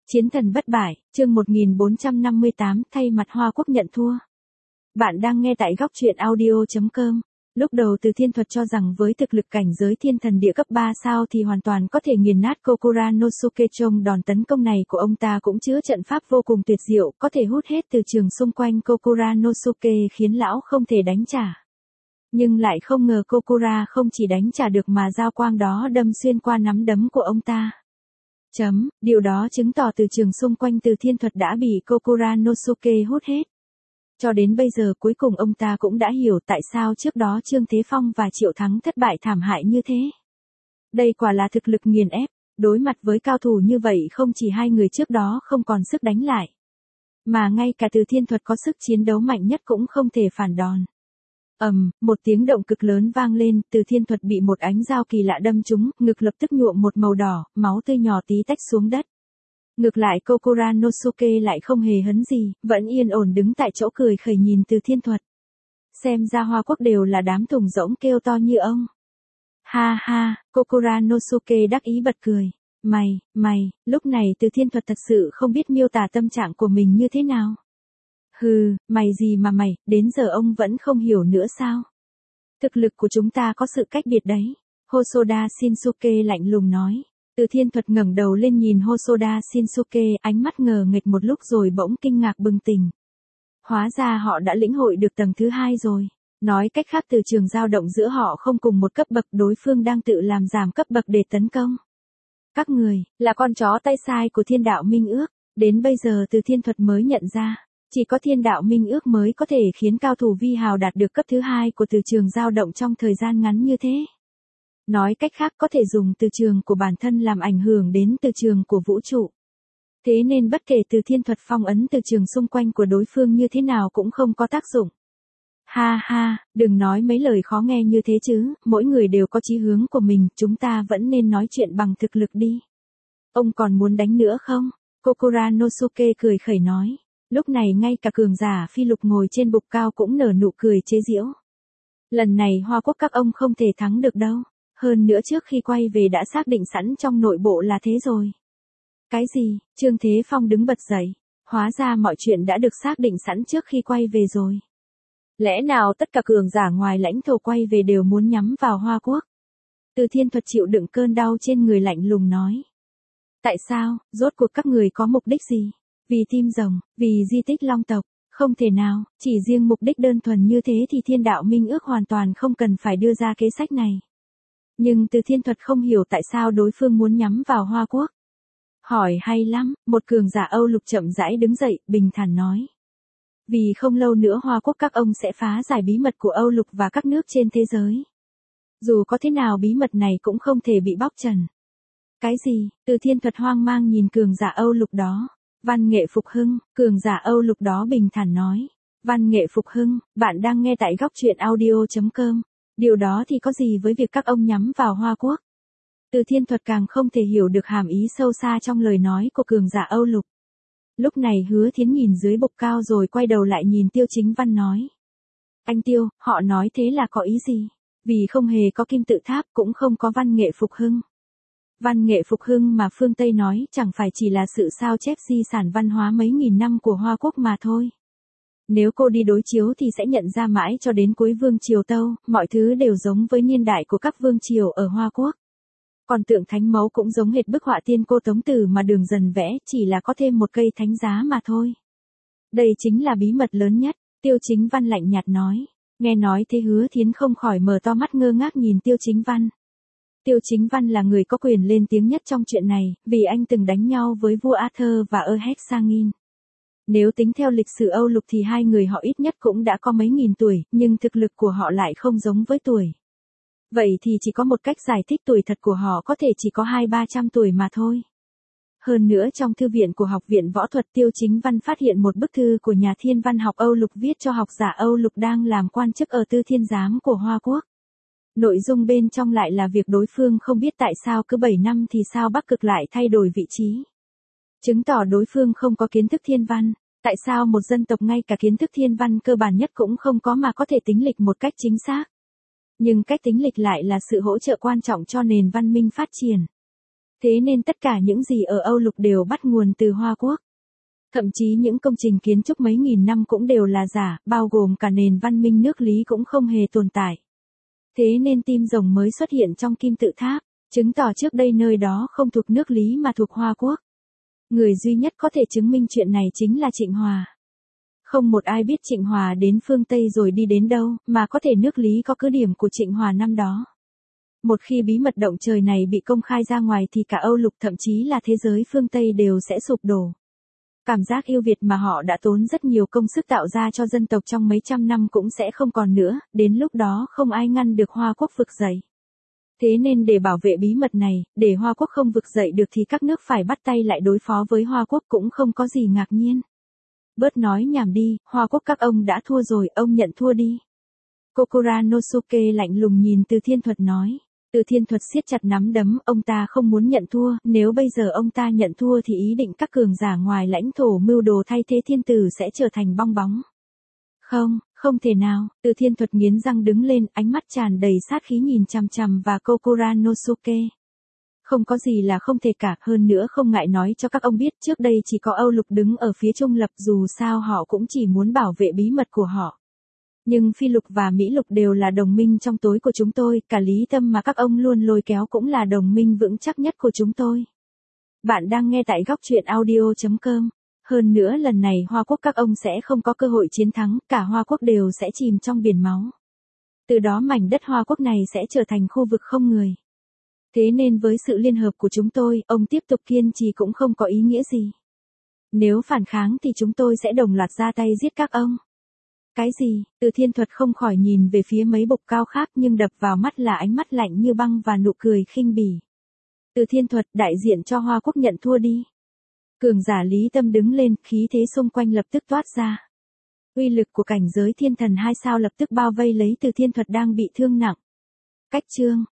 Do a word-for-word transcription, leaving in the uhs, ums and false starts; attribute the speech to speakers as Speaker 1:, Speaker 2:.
Speaker 1: Chiến thần bất bại, chương một nghìn bốn trăm năm mươi tám, thay mặt Hoa Quốc nhận thua. Bạn đang nghe tại góc truyện audio chấm com. Lúc đầu Từ Thiên Thuật cho rằng với thực lực cảnh giới thiên thần địa cấp ba sao thì hoàn toàn có thể nghiền nát Kokura no Suke, trông đòn tấn công này của ông ta cũng chứa trận pháp vô cùng tuyệt diệu, có thể hút hết từ trường xung quanh Kokura no Suke khiến lão không thể đánh trả. Nhưng lại không ngờ Kokura không chỉ đánh trả được mà giao quang đó đâm xuyên qua nắm đấm của ông ta. Chấm, điều đó chứng tỏ từ trường xung quanh Từ Thiên Thuật đã bị Kokura no Suke hút hết. Cho đến bây giờ cuối cùng ông ta cũng đã hiểu tại sao trước đó Trương Thế Phong và Triệu Thắng thất bại thảm hại như thế. Đây quả là thực lực nghiền ép, đối mặt với cao thủ như vậy không chỉ hai người trước đó không còn sức đánh lại. Mà ngay cả Từ Thiên Thuật có sức chiến đấu mạnh nhất cũng không thể phản đòn. ầm, um, một tiếng động cực lớn vang lên, Từ Thiên Thuật bị một ánh dao kỳ lạ đâm trúng, ngực lập tức nhuộm một màu đỏ, máu tươi nhỏ tí tách xuống đất. Ngược lại Kokura no Suke lại không hề hấn gì, vẫn yên ổn đứng tại chỗ cười khẩy nhìn Từ Thiên Thuật. Xem ra Hoa Quốc đều là đám thùng rỗng kêu to như ông. Ha ha, Kokura no Suke đắc ý bật cười. Mày, mày, lúc này Từ Thiên Thuật thật sự không biết miêu tả tâm trạng của mình như thế nào. Hừ, mày gì mà mày, đến giờ ông vẫn không hiểu nữa sao? Thực lực của chúng ta có sự cách biệt đấy. Hosoda Shinsuke lạnh lùng nói. Từ Thiên Thuật ngẩng đầu lên nhìn Hosoda Shinsuke, ánh mắt ngờ nghệch một lúc rồi bỗng kinh ngạc bừng tỉnh. Hóa ra họ đã lĩnh hội được tầng thứ hai rồi. Nói cách khác từ trường dao động giữa họ không cùng một cấp bậc, đối phương đang tự làm giảm cấp bậc để tấn công. Các người, là con chó tay sai của Thiên Đạo Minh Ước. Đến bây giờ Từ Thiên Thuật mới nhận ra. Chỉ có Thiên Đạo Minh Ước mới có thể khiến cao thủ vi hào đạt được cấp thứ hai của từ trường dao động trong thời gian ngắn như thế. Nói cách khác có thể dùng từ trường của bản thân làm ảnh hưởng đến từ trường của vũ trụ. Thế nên bất kể Từ Thiên Thuật phong ấn từ trường xung quanh của đối phương như thế nào cũng không có tác dụng. Ha ha, đừng nói mấy lời khó nghe như thế chứ, mỗi người đều có chí hướng của mình, chúng ta vẫn nên nói chuyện bằng thực lực đi. Ông còn muốn đánh nữa không? Kokura no Suke cười khẩy nói. Lúc này ngay cả cường giả phi lục ngồi trên bục cao cũng nở nụ cười chế giễu. Lần này Hoa Quốc các ông không thể thắng được đâu. Hơn nữa trước khi quay về đã xác định sẵn trong nội bộ là thế rồi. Cái gì? Trương Thế Phong đứng bật dậy. Hóa ra mọi chuyện đã được xác định sẵn trước khi quay về rồi. Lẽ nào tất cả cường giả ngoài lãnh thổ quay về đều muốn nhắm vào Hoa Quốc? Từ Thiên Thuật chịu đựng cơn đau trên người lạnh lùng nói. Tại sao? Rốt cuộc các người có mục đích gì? Vì tim rồng, vì di tích Long tộc, không thể nào, chỉ riêng mục đích đơn thuần như thế thì Thiên Đạo Minh Ước hoàn toàn không cần phải đưa ra kế sách này. Nhưng Từ Thiên Thuật không hiểu tại sao đối phương muốn nhắm vào Hoa Quốc. Hỏi hay lắm, một cường giả Âu Lục chậm rãi đứng dậy, bình thản nói. Vì không lâu nữa Hoa Quốc các ông sẽ phá giải bí mật của Âu Lục và các nước trên thế giới. Dù có thế nào bí mật này cũng không thể bị bóc trần. Cái gì? Từ Thiên Thuật hoang mang nhìn cường giả Âu Lục đó. Văn Nghệ Phục Hưng, cường giả Âu Lục đó bình thản nói. Văn Nghệ Phục Hưng, bạn đang nghe tại góc truyện audio chấm com. Điều đó thì có gì với việc các ông nhắm vào Hoa Quốc? Từ Thiên Thuật càng không thể hiểu được hàm ý sâu xa trong lời nói của cường giả Âu Lục. Lúc này Hứa Thiến nhìn dưới bục cao rồi quay đầu lại nhìn Tiêu Chính Văn nói. Anh Tiêu, họ nói thế là có ý gì? Vì không hề có kim tự tháp cũng không có Văn Nghệ Phục Hưng. Văn Nghệ Phục Hưng mà phương Tây nói chẳng phải chỉ là sự sao chép di sản văn hóa mấy nghìn năm của Hoa Quốc mà thôi. Nếu cô đi đối chiếu thì sẽ nhận ra mãi cho đến cuối vương triều Tâu, mọi thứ đều giống với niên đại của các vương triều ở Hoa Quốc. Còn tượng thánh mẫu cũng giống hệt bức họa Tiên Cô Tống Tử mà Đường Dần vẽ, chỉ là có thêm một cây thánh giá mà thôi. Đây chính là bí mật lớn nhất, Tiêu Chính Văn lạnh nhạt nói. Nghe nói thế Hứa Thiến không khỏi mở to mắt ngơ ngác nhìn Tiêu Chính Văn. Tiêu Chính Văn là người có quyền lên tiếng nhất trong chuyện này, vì anh từng đánh nhau với vua Arthur và Erhexangin. Nếu tính theo lịch sử Âu Lục thì hai người họ ít nhất cũng đã có mấy nghìn tuổi, nhưng thực lực của họ lại không giống với tuổi. Vậy thì chỉ có một cách giải thích tuổi thật của họ có thể chỉ có hai ba trăm tuổi mà thôi. Hơn nữa trong thư viện của Học viện Võ thuật Tiêu Chính Văn phát hiện một bức thư của nhà thiên văn học Âu Lục viết cho học giả Âu Lục đang làm quan chức ở Tư Thiên Giám của Hoa Quốc. Nội dung bên trong lại là việc đối phương không biết tại sao cứ bảy năm thì sao Bắc Cực lại thay đổi vị trí. Chứng tỏ đối phương không có kiến thức thiên văn. Tại sao một dân tộc ngay cả kiến thức thiên văn cơ bản nhất cũng không có mà có thể tính lịch một cách chính xác. Nhưng cách tính lịch lại là sự hỗ trợ quan trọng cho nền văn minh phát triển. Thế nên tất cả những gì ở Âu Lục đều bắt nguồn từ Hoa Quốc. Thậm chí những công trình kiến trúc mấy nghìn năm cũng đều là giả, bao gồm cả nền văn minh nước Lý cũng không hề tồn tại. Thế nên tim rồng mới xuất hiện trong kim tự tháp, chứng tỏ trước đây nơi đó không thuộc nước Lý mà thuộc Hoa Quốc. Người duy nhất có thể chứng minh chuyện này chính là Trịnh Hòa. Không một ai biết Trịnh Hòa đến phương Tây rồi đi đến đâu, mà có thể nước Lý có cứ điểm của Trịnh Hòa năm đó. Một khi bí mật động trời này bị công khai ra ngoài thì cả Âu Lục thậm chí là thế giới phương Tây đều sẽ sụp đổ. Cảm giác yêu Việt mà họ đã tốn rất nhiều công sức tạo ra cho dân tộc trong mấy trăm năm cũng sẽ không còn nữa, đến lúc đó không ai ngăn được Hoa Quốc vực dậy. Thế nên để bảo vệ bí mật này, để Hoa Quốc không vực dậy được thì các nước phải bắt tay lại đối phó với Hoa Quốc cũng không có gì ngạc nhiên. Bớt nói nhảm đi, Hoa Quốc các ông đã thua rồi, ông nhận thua đi. Kokura Nosuke lạnh lùng nhìn Từ Thiên Thuật nói. Từ Thiên Thuật siết chặt nắm đấm, ông ta không muốn nhận thua, nếu bây giờ ông ta nhận thua thì ý định các cường giả ngoài lãnh thổ mưu đồ thay thế thiên tử sẽ trở thành bong bóng. Không, không thể nào, Từ Thiên Thuật nghiến răng đứng lên, ánh mắt tràn đầy sát khí nhìn chằm chằm vào Kokura Nosuke. Không có gì là không thể cả, hơn nữa không ngại nói cho các ông biết trước đây chỉ có Âu Lục đứng ở phía trung lập, dù sao họ cũng chỉ muốn bảo vệ bí mật của họ. Nhưng Phi Lục và Mỹ Lục đều là đồng minh trong tối của chúng tôi, cả Lý Tâm mà các ông luôn lôi kéo cũng là đồng minh vững chắc nhất của chúng tôi. Bạn đang nghe tại góc truyện audio chấm com. Hơn nữa lần này Hoa Quốc các ông sẽ không có cơ hội chiến thắng, cả Hoa Quốc đều sẽ chìm trong biển máu. Từ đó mảnh đất Hoa Quốc này sẽ trở thành khu vực không người. Thế nên với sự liên hợp của chúng tôi, ông tiếp tục kiên trì cũng không có ý nghĩa gì. Nếu phản kháng thì chúng tôi sẽ đồng loạt ra tay giết các ông. Cái gì? Từ Thiên Thuật không khỏi nhìn về phía mấy bục cao khác, nhưng đập vào mắt là ánh mắt lạnh như băng và nụ cười khinh bỉ. Từ Thiên Thuật, đại diện cho Hoa Quốc nhận thua đi. Cường giả Lý Tâm đứng lên, khí thế xung quanh lập tức toát ra. Uy lực của cảnh giới thiên thần hai sao lập tức bao vây lấy Từ Thiên Thuật đang bị thương nặng. Cách chương